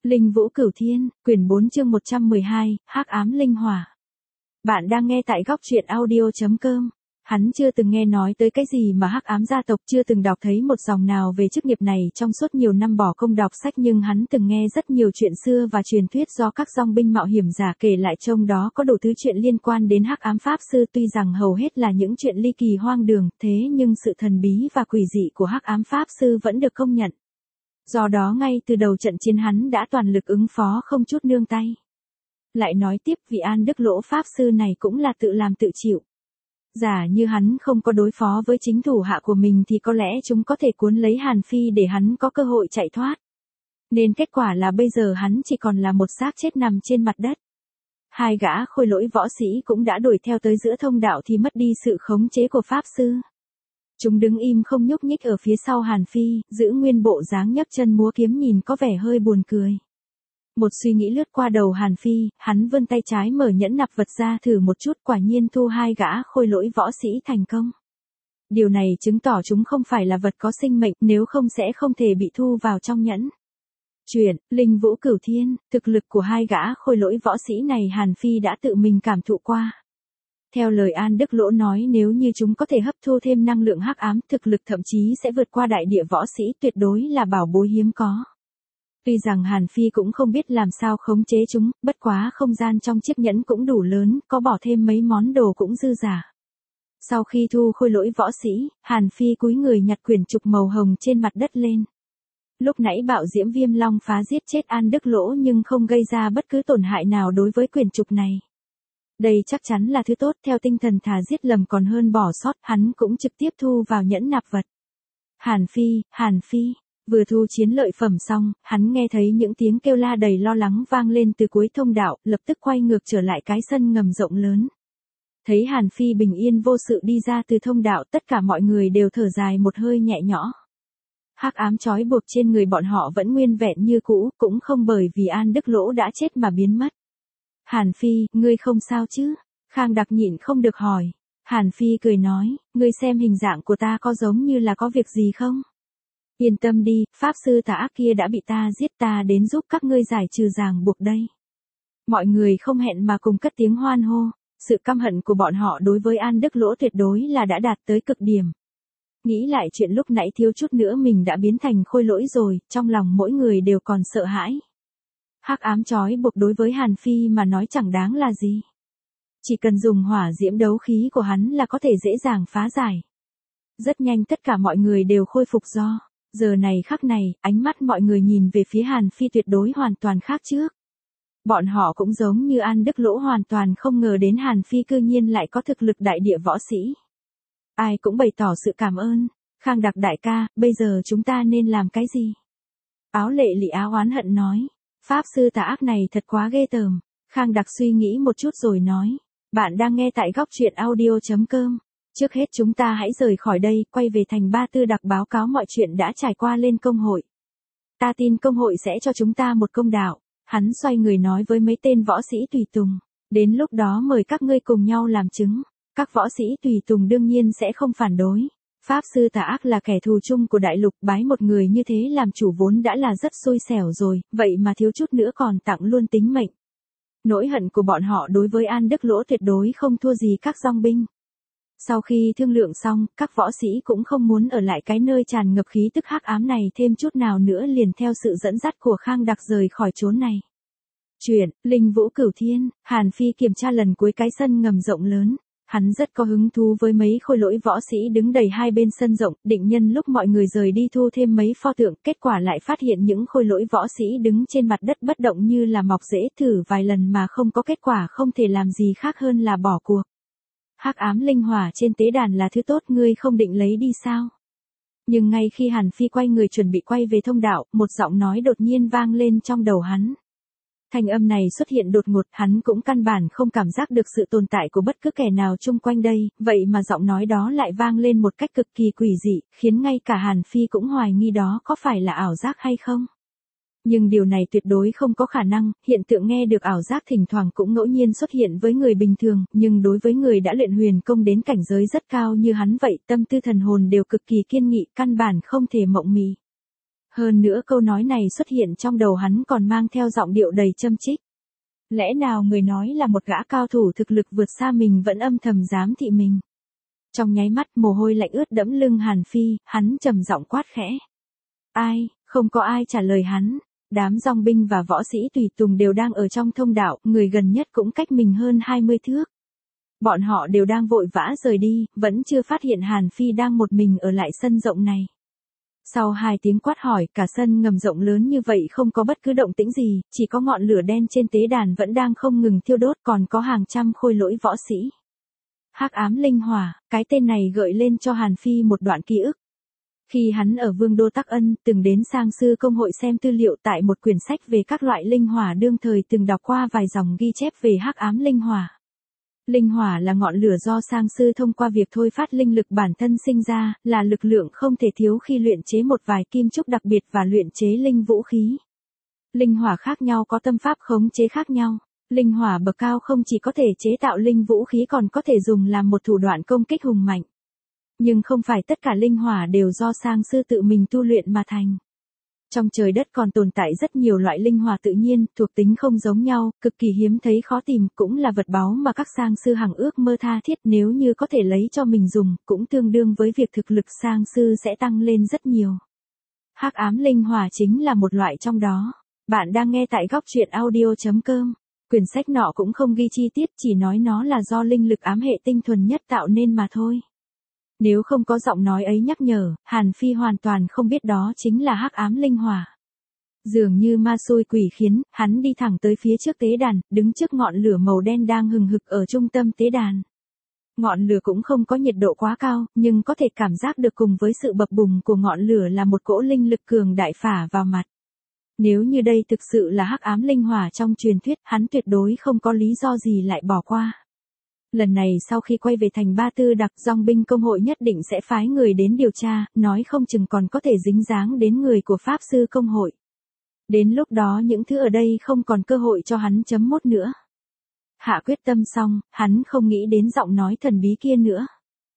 Linh Vũ Cửu Thiên, quyển 4 chương 112, Hắc ám linh hỏa. Bạn đang nghe tại góc truyện audio.com. Hắn chưa từng nghe nói tới cái gì mà hắc ám gia tộc, chưa từng đọc thấy một dòng nào về chức nghiệp này trong suốt nhiều năm bỏ công đọc sách, nhưng hắn từng nghe rất nhiều chuyện xưa và truyền thuyết do các dòng binh mạo hiểm giả kể lại, trong đó có đủ thứ chuyện liên quan đến hắc ám pháp sư. Tuy rằng hầu hết là những chuyện ly kỳ hoang đường, thế nhưng sự thần bí và quỷ dị của hắc ám pháp sư vẫn được công nhận. Do đó ngay từ đầu trận chiến hắn đã toàn lực ứng phó, không chút nương tay. Lại nói tiếp, vị An Đức Lỗ pháp sư này cũng là tự làm tự chịu. Giả như hắn không có đối phó với chính thủ hạ của mình thì có lẽ chúng có thể cuốn lấy Hàn Phi để hắn có cơ hội chạy thoát. Nên kết quả là bây giờ hắn chỉ còn là một xác chết nằm trên mặt đất. Hai gã khôi lỗi võ sĩ cũng đã đuổi theo tới giữa thông đạo thì mất đi sự khống chế của pháp sư. Chúng đứng im không nhúc nhích ở phía sau Hàn Phi, giữ nguyên bộ dáng nhấc chân múa kiếm, nhìn có vẻ hơi buồn cười. Một suy nghĩ lướt qua đầu Hàn Phi, hắn vươn tay trái mở nhẫn nạp vật ra thử một chút, quả nhiên thu hai gã khôi lỗi võ sĩ thành công. Điều này chứng tỏ chúng không phải là vật có sinh mệnh, nếu không sẽ không thể bị thu vào trong nhẫn. Chuyện, Linh Vũ Cửu Thiên, thực lực của hai gã khôi lỗi võ sĩ này Hàn Phi đã tự mình cảm thụ qua. Theo lời An Đức Lỗ nói, nếu như chúng có thể hấp thu thêm năng lượng hắc ám, thực lực thậm chí sẽ vượt qua đại địa võ sĩ, tuyệt đối là bảo bối hiếm có. Tuy rằng Hàn Phi cũng không biết làm sao khống chế chúng, bất quá không gian trong chiếc nhẫn cũng đủ lớn, có bỏ thêm mấy món đồ cũng dư giả. Sau khi thu khôi lỗi võ sĩ, Hàn Phi cúi người nhặt quyển trục màu hồng trên mặt đất lên. Lúc nãy bạo diễm viêm long phá giết chết An Đức Lỗ nhưng không gây ra bất cứ tổn hại nào đối với quyển trục này. Đây chắc chắn là thứ tốt, theo tinh thần thà giết lầm còn hơn bỏ sót, hắn cũng trực tiếp thu vào nhẫn nạp vật. Hàn Phi, vừa thu chiến lợi phẩm xong, hắn nghe thấy những tiếng kêu la đầy lo lắng vang lên từ cuối thông đạo, lập tức quay ngược trở lại cái sân ngầm rộng lớn. Thấy Hàn Phi bình yên vô sự đi ra từ thông đạo, tất cả mọi người đều thở dài một hơi nhẹ nhõm. Hắc ám trói buộc trên người bọn họ vẫn nguyên vẹn như cũ, cũng không bởi vì An Đức Lỗ đã chết mà biến mất. Hàn Phi, ngươi không sao chứ? Khang Đặc nhịn không được hỏi. Hàn Phi cười nói, ngươi xem hình dạng của ta có giống như là có việc gì không? Yên tâm đi, pháp sư tà ác kia đã bị ta giết, ta đến giúp các ngươi giải trừ ràng buộc đây. Mọi người không hẹn mà cùng cất tiếng hoan hô, sự căm hận của bọn họ đối với An Đức Lỗ tuyệt đối là đã đạt tới cực điểm. Nghĩ lại chuyện lúc nãy thiếu chút nữa mình đã biến thành khôi lỗi rồi, trong lòng mỗi người đều còn sợ hãi. Hắc ám trói buộc đối với Hàn Phi mà nói chẳng đáng là gì. Chỉ cần dùng hỏa diễm đấu khí của hắn là có thể dễ dàng phá giải. Rất nhanh tất cả mọi người đều khôi phục do. Giờ này khắc này, ánh mắt mọi người nhìn về phía Hàn Phi tuyệt đối hoàn toàn khác trước. Bọn họ cũng giống như An Đức Lỗ hoàn toàn không ngờ đến Hàn Phi cư nhiên lại có thực lực đại địa võ sĩ. Ai cũng bày tỏ sự cảm ơn. Khang Đặc đại ca, bây giờ chúng ta nên làm cái gì? Áo lệ lị áo oán hận nói. Pháp sư tà ác này thật quá ghê tởm. Khang Đặc suy nghĩ một chút rồi nói. Bạn đang nghe tại góc truyện audio.com. Trước hết chúng ta hãy rời khỏi đây, quay về thành Ba Tư Đặc báo cáo mọi chuyện đã trải qua lên công hội. Ta tin công hội sẽ cho chúng ta một công đạo. Hắn xoay người nói với mấy tên võ sĩ tùy tùng. Đến lúc đó mời các ngươi cùng nhau làm chứng. Các võ sĩ tùy tùng đương nhiên sẽ không phản đối. Pháp sư tà ác là kẻ thù chung của đại lục, bái một người như thế làm chủ vốn đã là rất xui xẻo rồi, vậy mà thiếu chút nữa còn tặng luôn tính mệnh. Nỗi hận của bọn họ đối với An Đức Lỗ tuyệt đối không thua gì các dòng binh. Sau khi thương lượng xong, các võ sĩ cũng không muốn ở lại cái nơi tràn ngập khí tức hắc ám này thêm chút nào nữa, liền theo sự dẫn dắt của Khang Đặc rời khỏi chốn này. Chuyện, Linh Vũ Cửu Thiên, Hàn Phi kiểm tra lần cuối cái sân ngầm rộng lớn. Hắn rất có hứng thú với mấy khôi lỗi võ sĩ đứng đầy hai bên sân rộng, định nhân lúc mọi người rời đi thu thêm mấy pho tượng, kết quả lại phát hiện những khôi lỗi võ sĩ đứng trên mặt đất bất động như là mọc rễ, thử vài lần mà không có kết quả, không thể làm gì khác hơn là bỏ cuộc. Hắc ám linh hỏa trên tế đàn là thứ tốt, ngươi không định lấy đi sao? Nhưng ngay khi Hàn Phi quay người chuẩn bị quay về thông đạo, một giọng nói đột nhiên vang lên trong đầu hắn. Thanh âm này xuất hiện đột ngột, hắn cũng căn bản không cảm giác được sự tồn tại của bất cứ kẻ nào chung quanh đây, vậy mà giọng nói đó lại vang lên một cách cực kỳ quỷ dị, khiến ngay cả Hàn Phi cũng hoài nghi đó có phải là ảo giác hay không. Nhưng điều này tuyệt đối không có khả năng, hiện tượng nghe được ảo giác thỉnh thoảng cũng ngẫu nhiên xuất hiện với người bình thường, nhưng đối với người đã luyện huyền công đến cảnh giới rất cao như hắn vậy, tâm tư thần hồn đều cực kỳ kiên nghị, căn bản không thể mộng mị. Hơn nữa câu nói này xuất hiện trong đầu hắn còn mang theo giọng điệu đầy châm chích. Lẽ nào người nói là một gã cao thủ thực lực vượt xa mình vẫn âm thầm giám thị mình. Trong nháy mắt mồ hôi lạnh ướt đẫm lưng Hàn Phi, hắn trầm giọng quát khẽ. Ai, không có ai trả lời hắn. Đám dòng binh và võ sĩ tùy tùng đều đang ở trong thông đạo, người gần nhất cũng cách mình hơn 20 thước. Bọn họ đều đang vội vã rời đi, vẫn chưa phát hiện Hàn Phi đang một mình ở lại sân rộng này. Sau 2 tiếng quát hỏi, cả sân ngầm rộng lớn như vậy không có bất cứ động tĩnh gì, chỉ có ngọn lửa đen trên tế đàn vẫn đang không ngừng thiêu đốt, còn có hàng trăm khôi lỗi võ sĩ. Hắc ám linh hỏa, cái tên này gợi lên cho Hàn Phi một đoạn ký ức. Khi hắn ở Vương đô Tắc Ân, từng đến Sang Sư Công hội xem tư liệu tại một quyển sách về các loại linh hỏa đương thời từng đọc qua vài dòng ghi chép về hắc ám linh hỏa. Linh hỏa là ngọn lửa do Sang Sư thông qua việc thôi phát linh lực bản thân sinh ra, là lực lượng không thể thiếu khi luyện chế một vài kim trúc đặc biệt và luyện chế linh vũ khí. Linh hỏa khác nhau có tâm pháp khống chế khác nhau. Linh hỏa bậc cao không chỉ có thể chế tạo linh vũ khí còn có thể dùng làm một thủ đoạn công kích hùng mạnh. Nhưng không phải tất cả linh hỏa đều do Sang Sư tự mình tu luyện mà thành. Trong trời đất còn tồn tại rất nhiều loại linh hỏa tự nhiên, thuộc tính không giống nhau, cực kỳ hiếm thấy khó tìm, cũng là vật báu mà các Sang Sư hằng ước mơ tha thiết, nếu như có thể lấy cho mình dùng, cũng tương đương với việc thực lực Sang Sư sẽ tăng lên rất nhiều. Hắc ám linh hỏa chính là một loại trong đó. Bạn đang nghe tại góc truyện audio.com. Quyển sách nọ cũng không ghi chi tiết, chỉ nói nó là do linh lực ám hệ tinh thuần nhất tạo nên mà thôi. Nếu không có giọng nói ấy nhắc nhở, Hàn Phi hoàn toàn không biết đó chính là hắc ám linh hỏa. Dường như ma xui quỷ khiến, hắn đi thẳng tới phía trước tế đàn, đứng trước ngọn lửa màu đen đang hừng hực ở trung tâm tế đàn. Ngọn lửa cũng không có nhiệt độ quá cao, nhưng có thể cảm giác được cùng với sự bập bùng của ngọn lửa là một cỗ linh lực cường đại phả vào mặt. Nếu như đây thực sự là hắc ám linh hỏa trong truyền thuyết, hắn tuyệt đối không có lý do gì lại bỏ qua. Lần này sau khi quay về thành Ba Tư Đặc, dòng binh công hội nhất định sẽ phái người đến điều tra, nói không chừng còn có thể dính dáng đến người của Pháp Sư công hội. Đến lúc đó những thứ ở đây không còn cơ hội cho hắn chấm mốt nữa. Hạ quyết tâm xong, hắn không nghĩ đến giọng nói thần bí kia nữa.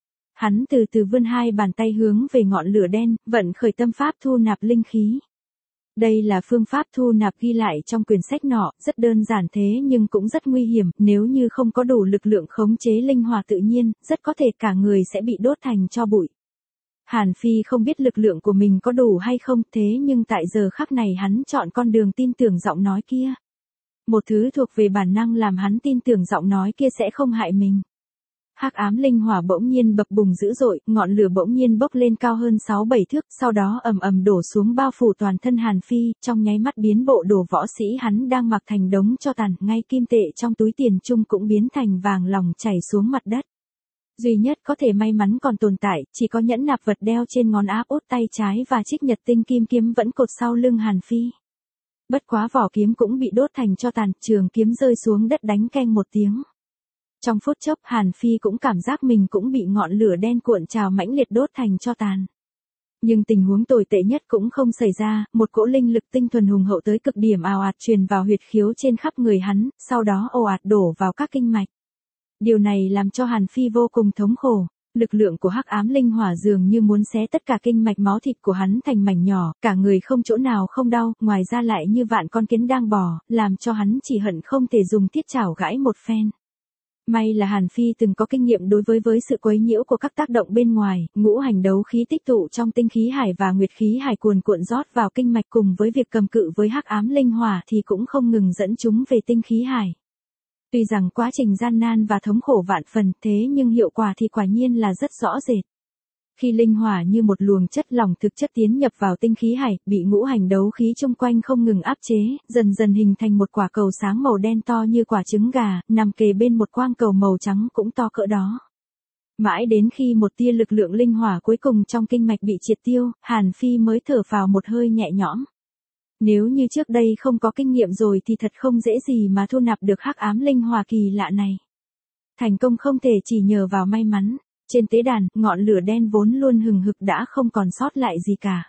Hắn từ từ vươn 2 bàn tay hướng về ngọn lửa đen, vận khởi tâm pháp thu nạp linh khí. Đây là phương pháp thu nạp ghi lại trong quyển sách nọ, rất đơn giản thế nhưng cũng rất nguy hiểm, nếu như không có đủ lực lượng khống chế linh hỏa tự nhiên, rất có thể cả người sẽ bị đốt thành tro bụi. Hàn Phi không biết lực lượng của mình có đủ hay không, thế nhưng tại giờ khắc này hắn chọn con đường tin tưởng giọng nói kia. Một thứ thuộc về bản năng làm hắn tin tưởng giọng nói kia sẽ không hại mình. Hắc ám linh hỏa bỗng nhiên bập bùng dữ dội, ngọn lửa bỗng nhiên bốc lên cao hơn 6-7 thước, sau đó ầm ầm đổ xuống bao phủ toàn thân Hàn Phi, trong nháy mắt biến bộ đồ võ sĩ hắn đang mặc thành đống tro tàn, ngay kim tệ trong túi tiền chung cũng biến thành vàng lòng chảy xuống mặt đất. Duy nhất có thể may mắn còn tồn tại, chỉ có nhẫn nạp vật đeo trên ngón áp út tay trái và chiếc nhật tinh kim kiếm vẫn cột sau lưng Hàn Phi. Bất quá vỏ kiếm cũng bị đốt thành tro tàn, trường kiếm rơi xuống đất đánh keng một tiếng. Trong phút chốc Hàn Phi cũng cảm giác mình cũng bị ngọn lửa đen cuộn trào mãnh liệt đốt thành tro tàn. Nhưng tình huống tồi tệ nhất cũng không xảy ra, một cỗ linh lực tinh thuần hùng hậu tới cực điểm ào ạt truyền vào huyệt khiếu trên khắp người hắn, sau đó ồ ạt đổ vào các kinh mạch. Điều này làm cho Hàn Phi vô cùng thống khổ. Lực lượng của hắc ám linh hỏa dường như muốn xé tất cả kinh mạch máu thịt của hắn thành mảnh nhỏ, cả người không chỗ nào không đau, ngoài ra lại như vạn con kiến đang bò, làm cho hắn chỉ hận không thể dùng thiết chảo gãi một phen. May là Hàn Phi từng có kinh nghiệm đối với sự quấy nhiễu của các tác động bên ngoài, ngũ hành đấu khí tích tụ trong tinh khí hải và nguyệt khí hải cuồn cuộn rót vào kinh mạch cùng với việc cầm cự với hắc ám linh hỏa thì cũng không ngừng dẫn chúng về tinh khí hải. Tuy rằng quá trình gian nan và thống khổ vạn phần thế nhưng hiệu quả thì quả nhiên là rất rõ rệt. Khi linh hỏa như một luồng chất lỏng thực chất tiến nhập vào tinh khí hải, bị ngũ hành đấu khí chung quanh không ngừng áp chế, dần dần hình thành một quả cầu sáng màu đen to như quả trứng gà, nằm kề bên một quang cầu màu trắng cũng to cỡ đó. Mãi đến khi một tia lực lượng linh hỏa cuối cùng trong kinh mạch bị triệt tiêu, Hàn Phi mới thở phào một hơi nhẹ nhõm. Nếu như trước đây không có kinh nghiệm rồi thì thật không dễ gì mà thu nạp được hắc ám linh hỏa kỳ lạ này. Thành công không thể chỉ nhờ vào may mắn. Trên tế đàn, ngọn lửa đen vốn luôn hừng hực đã không còn sót lại gì cả.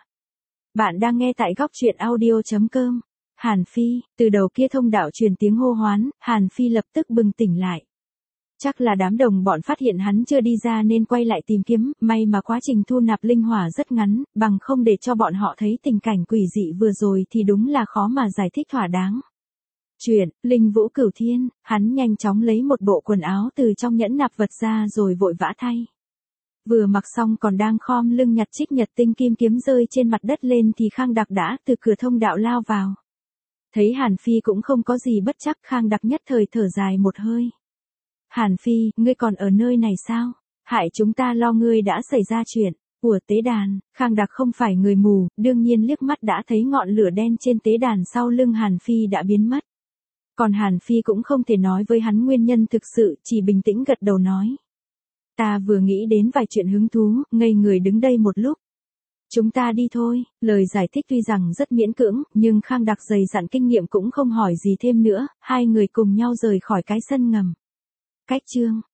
Bạn đang nghe tại góc truyện audio.com. Hàn Phi, từ đầu kia thông đạo truyền tiếng hô hoán, Hàn Phi lập tức bừng tỉnh lại. Chắc là đám đồng bọn phát hiện hắn chưa đi ra nên quay lại tìm kiếm, may mà quá trình thu nạp linh hỏa rất ngắn, bằng không để cho bọn họ thấy tình cảnh quỷ dị vừa rồi thì đúng là khó mà giải thích thỏa đáng. Chuyện, Linh Vũ Cửu Thiên, hắn nhanh chóng lấy một bộ quần áo từ trong nhẫn nạp vật ra rồi vội vã thay. Vừa mặc xong còn đang khom lưng nhặt Trích Nhật tinh kim kiếm rơi trên mặt đất lên thì Khang Đặc đã từ cửa thông đạo lao vào. Thấy Hàn Phi cũng không có gì bất chắc, Khang Đặc nhất thời thở dài một hơi. Hàn Phi, ngươi còn ở nơi này sao? Hại chúng ta lo ngươi đã xảy ra chuyện. Của tế đàn, Khang Đặc không phải người mù, đương nhiên liếc mắt đã thấy ngọn lửa đen trên tế đàn sau lưng Hàn Phi đã biến mất. Còn Hàn Phi cũng không thể nói với hắn nguyên nhân thực sự, chỉ bình tĩnh gật đầu nói. Ta vừa nghĩ đến vài chuyện hứng thú, ngây người đứng đây một lúc. Chúng ta đi thôi, lời giải thích tuy rằng rất miễn cưỡng, nhưng Khang Đặc dày dặn kinh nghiệm cũng không hỏi gì thêm nữa, hai người cùng nhau rời khỏi cái sân ngầm. Cách chương